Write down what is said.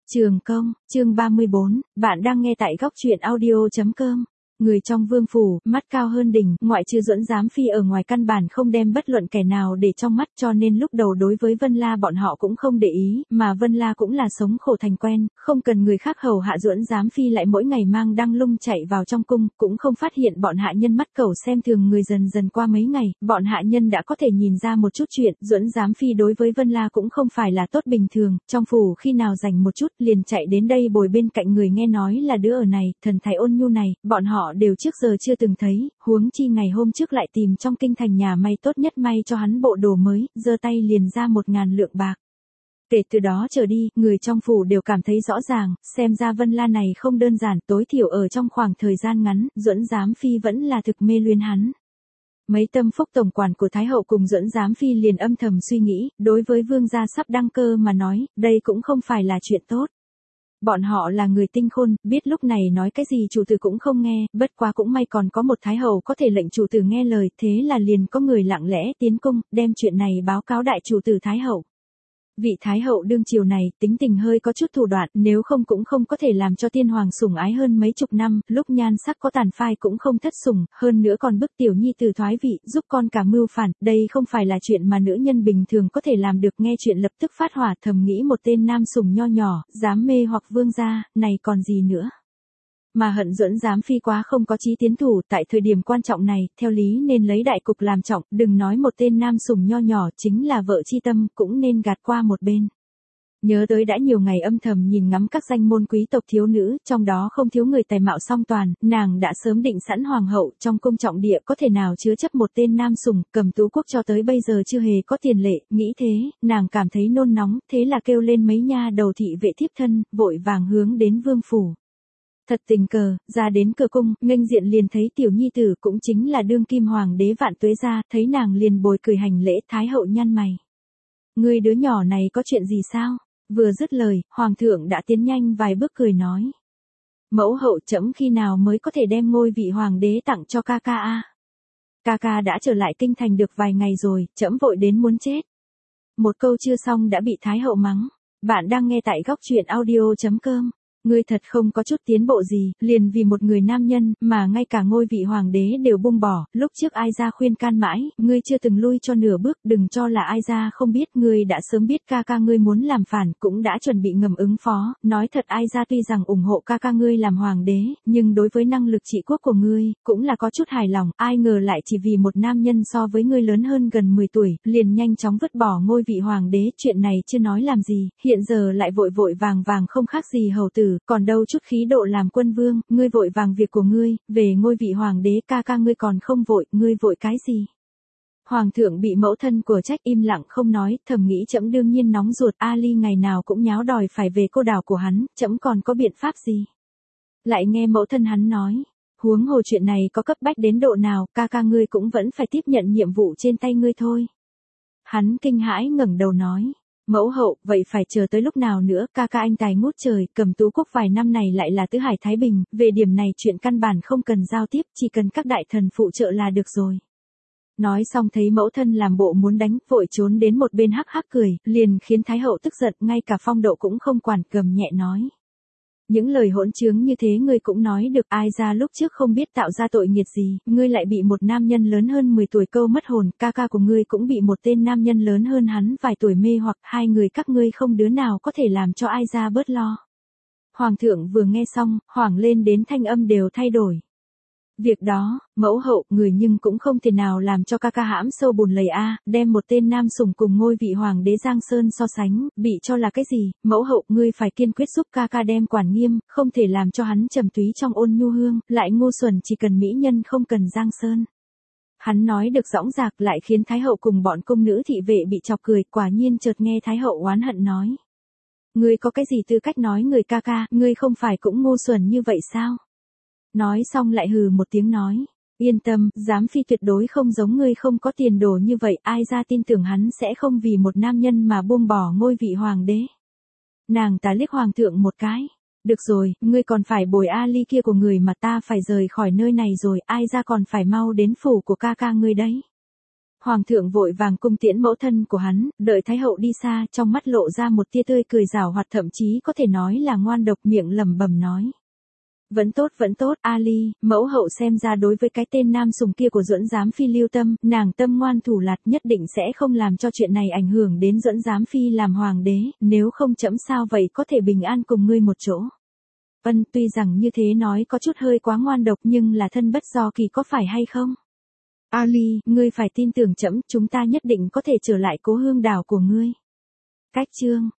Trường Công, chương 34, bạn đang nghe tại góc truyện audio.com. Người trong vương phủ, mắt cao hơn đỉnh, ngoại trừ Duẫn Giám Phi ở ngoài căn bản không đem bất luận kẻ nào để trong mắt, cho nên lúc đầu đối với Vân La bọn họ cũng không để ý, mà Vân La cũng là sống khổ thành quen, không cần người khác hầu hạ Duẫn Giám Phi lại mỗi ngày mang đăng lung chạy vào trong cung, cũng không phát hiện bọn hạ nhân mắt cẩu xem thường người. Dần dần qua mấy ngày, bọn hạ nhân đã có thể nhìn ra một chút chuyện, Duẫn Giám Phi đối với Vân La cũng không phải là tốt bình thường, trong phủ khi nào rảnh một chút liền chạy đến đây bồi bên cạnh người, nghe nói là đứa ở này, thần thái ôn nhu này, bọn họ đều trước giờ chưa từng thấy, huống chi ngày hôm trước lại tìm trong kinh thành nhà may tốt nhất may cho hắn bộ đồ mới, giơ tay liền ra 1.000 lượng bạc. Kể từ đó trở đi, người trong phủ đều cảm thấy rõ ràng, xem ra Vân La này không đơn giản, tối thiểu ở trong khoảng thời gian ngắn, Duẫn Giám Phi vẫn là thực mê luyến hắn. Mấy tâm phúc tổng quản của Thái hậu cùng Duẫn Giám Phi liền âm thầm suy nghĩ, đối với vương gia sắp đăng cơ mà nói, đây cũng không phải là chuyện tốt. Bọn họ là người tinh khôn, biết lúc này nói cái gì chủ tử cũng không nghe, bất quá cũng may còn có một thái hậu có thể lệnh chủ tử nghe lời, thế là liền có người lặng lẽ tiến cung, đem chuyện này báo cáo đại chủ tử Thái hậu. Vị Thái hậu đương triều này, tính tình hơi có chút thủ đoạn, nếu không cũng không có thể làm cho tiên hoàng sủng ái hơn mấy chục năm, lúc nhan sắc có tàn phai cũng không thất sủng, hơn nữa còn bức tiểu nhi tử thoái vị, giúp con cả mưu phản, đây không phải là chuyện mà nữ nhân bình thường có thể làm được. Nghe chuyện lập tức phát hỏa, thầm nghĩ một tên nam sủng nho nhỏ, dám mê hoặc vương gia, này còn gì nữa. Mà hận Duẫn Giám Phi quá không có chí tiến thủ, tại thời điểm quan trọng này, theo lý nên lấy đại cục làm trọng, đừng nói một tên nam sủng nho nhỏ, chính là vợ chi tâm, cũng nên gạt qua một bên. Nhớ tới đã nhiều ngày âm thầm nhìn ngắm các danh môn quý tộc thiếu nữ, trong đó không thiếu người tài mạo song toàn, nàng đã sớm định sẵn hoàng hậu, trong cung trọng địa có thể nào chứa chấp một tên nam sủng, Cầm Tú quốc cho tới bây giờ chưa hề có tiền lệ, nghĩ thế, nàng cảm thấy nôn nóng, thế là kêu lên mấy nha đầu thị vệ thiếp thân, vội vàng hướng đến vương phủ. Thật tình cờ, ra đến cửa cung, nghênh diện liền thấy tiểu nhi tử, cũng chính là đương kim hoàng đế Vạn Tuế gia, thấy nàng liền bồi cười hành lễ. Thái hậu nhăn mày. Ngươi đứa nhỏ này có chuyện gì sao? Vừa dứt lời, hoàng thượng đã tiến nhanh vài bước cười nói. Mẫu hậu, trẫm khi nào mới có thể đem ngôi vị hoàng đế tặng cho ca ca a? Ca ca đã trở lại kinh thành được vài ngày rồi, trẫm vội đến muốn chết. Một câu chưa xong đã bị Thái hậu mắng. Bạn đang nghe tại góc truyện audio.com. Ngươi thật không có chút tiến bộ gì, liền vì một người nam nhân, mà ngay cả ngôi vị hoàng đế đều buông bỏ, lúc trước ai ra khuyên can mãi, ngươi chưa từng lui cho nửa bước, đừng cho là ai ra không biết, ngươi đã sớm biết ca ca ngươi muốn làm phản, cũng đã chuẩn bị ngầm ứng phó, nói thật ai ra tuy rằng ủng hộ ca ca ngươi làm hoàng đế, nhưng đối với năng lực trị quốc của ngươi, cũng là có chút hài lòng, ai ngờ lại chỉ vì một nam nhân so với ngươi lớn hơn gần 10 tuổi, liền nhanh chóng vứt bỏ ngôi vị hoàng đế, chuyện này chưa nói làm gì, hiện giờ lại vội vội vàng vàng không khác gì hầu tử. Còn đâu chút khí độ làm quân vương, ngươi vội vàng việc của ngươi, về ngôi vị hoàng đế ca ca ngươi còn không vội, ngươi vội cái gì? Hoàng thượng bị mẫu thân của trách im lặng không nói, thầm nghĩ trẫm đương nhiên nóng ruột, Ali ngày nào cũng nháo đòi phải về cô đảo của hắn, trẫm còn có biện pháp gì? Lại nghe mẫu thân hắn nói, huống hồ chuyện này có cấp bách đến độ nào, ca ca ngươi cũng vẫn phải tiếp nhận nhiệm vụ trên tay ngươi thôi. Hắn kinh hãi ngẩng đầu nói. Mẫu hậu, vậy phải chờ tới lúc nào nữa, ca ca anh tài ngút trời, Cầm Tú quốc vài năm này lại là tứ hải thái bình, về điểm này chuyện căn bản không cần giao tiếp, chỉ cần các đại thần phụ trợ là được rồi. Nói xong thấy mẫu thân làm bộ muốn đánh, vội trốn đến một bên hắc hắc cười, liền khiến Thái hậu tức giận, ngay cả Phong Độ cũng không quản, gầm nhẹ nói. Những lời hỗn trướng như thế ngươi cũng nói được, ai ra lúc trước không biết tạo ra tội nghiệt gì, ngươi lại bị một nam nhân lớn hơn 10 tuổi câu mất hồn, ca ca của ngươi cũng bị một tên nam nhân lớn hơn hắn vài tuổi mê hoặc, hai người các ngươi không đứa nào có thể làm cho ai ra bớt lo. Hoàng thượng vừa nghe xong, hoảng lên đến thanh âm đều thay đổi. Việc đó, mẫu hậu, người nhưng cũng không thể nào làm cho ca ca hãm sâu bùn lầy a, đem một tên nam sủng cùng ngôi vị hoàng đế Giang Sơn so sánh, bị cho là cái gì, mẫu hậu, ngươi phải kiên quyết giúp ca ca đem quản nghiêm, không thể làm cho hắn trầm túy trong ôn nhu hương, lại ngu xuẩn chỉ cần mỹ nhân không cần Giang Sơn. Hắn nói được dõng dạc lại khiến Thái hậu cùng bọn cung nữ thị vệ bị chọc cười, quả nhiên chợt nghe Thái hậu oán hận nói. Ngươi có cái gì tư cách nói người ca ca, ngươi không phải cũng ngu xuẩn như vậy sao? Nói xong lại hừ một tiếng nói, yên tâm, Giám Phi tuyệt đối không giống ngươi không có tiền đồ như vậy, ai ra tin tưởng hắn sẽ không vì một nam nhân mà buông bỏ ngôi vị hoàng đế. Nàng ta liếc hoàng thượng một cái, được rồi, ngươi còn phải bồi Ali kia của người mà ta phải rời khỏi nơi này rồi, ai ra còn phải mau đến phủ của ca ca ngươi đấy. Hoàng thượng vội vàng cung tiễn mẫu thân của hắn, đợi Thái hậu đi xa, trong mắt lộ ra một tia tươi cười giảo hoạt, thậm chí có thể nói là ngoan độc, miệng lẩm bẩm nói. Vẫn tốt, Ali, mẫu hậu xem ra đối với cái tên nam sùng kia của Duẫn Giám Phi lưu tâm, nàng tâm ngoan thủ lạt, nhất định sẽ không làm cho chuyện này ảnh hưởng đến Duẫn Giám Phi làm hoàng đế, nếu không trẫm sao vậy có thể bình an cùng ngươi một chỗ. Tuy rằng như thế nói có chút hơi quá ngoan độc nhưng là thân bất do kỳ có phải hay không? Ali, ngươi phải tin tưởng trẫm, chúng ta nhất định có thể trở lại Cố Hương đảo của ngươi. Cách chương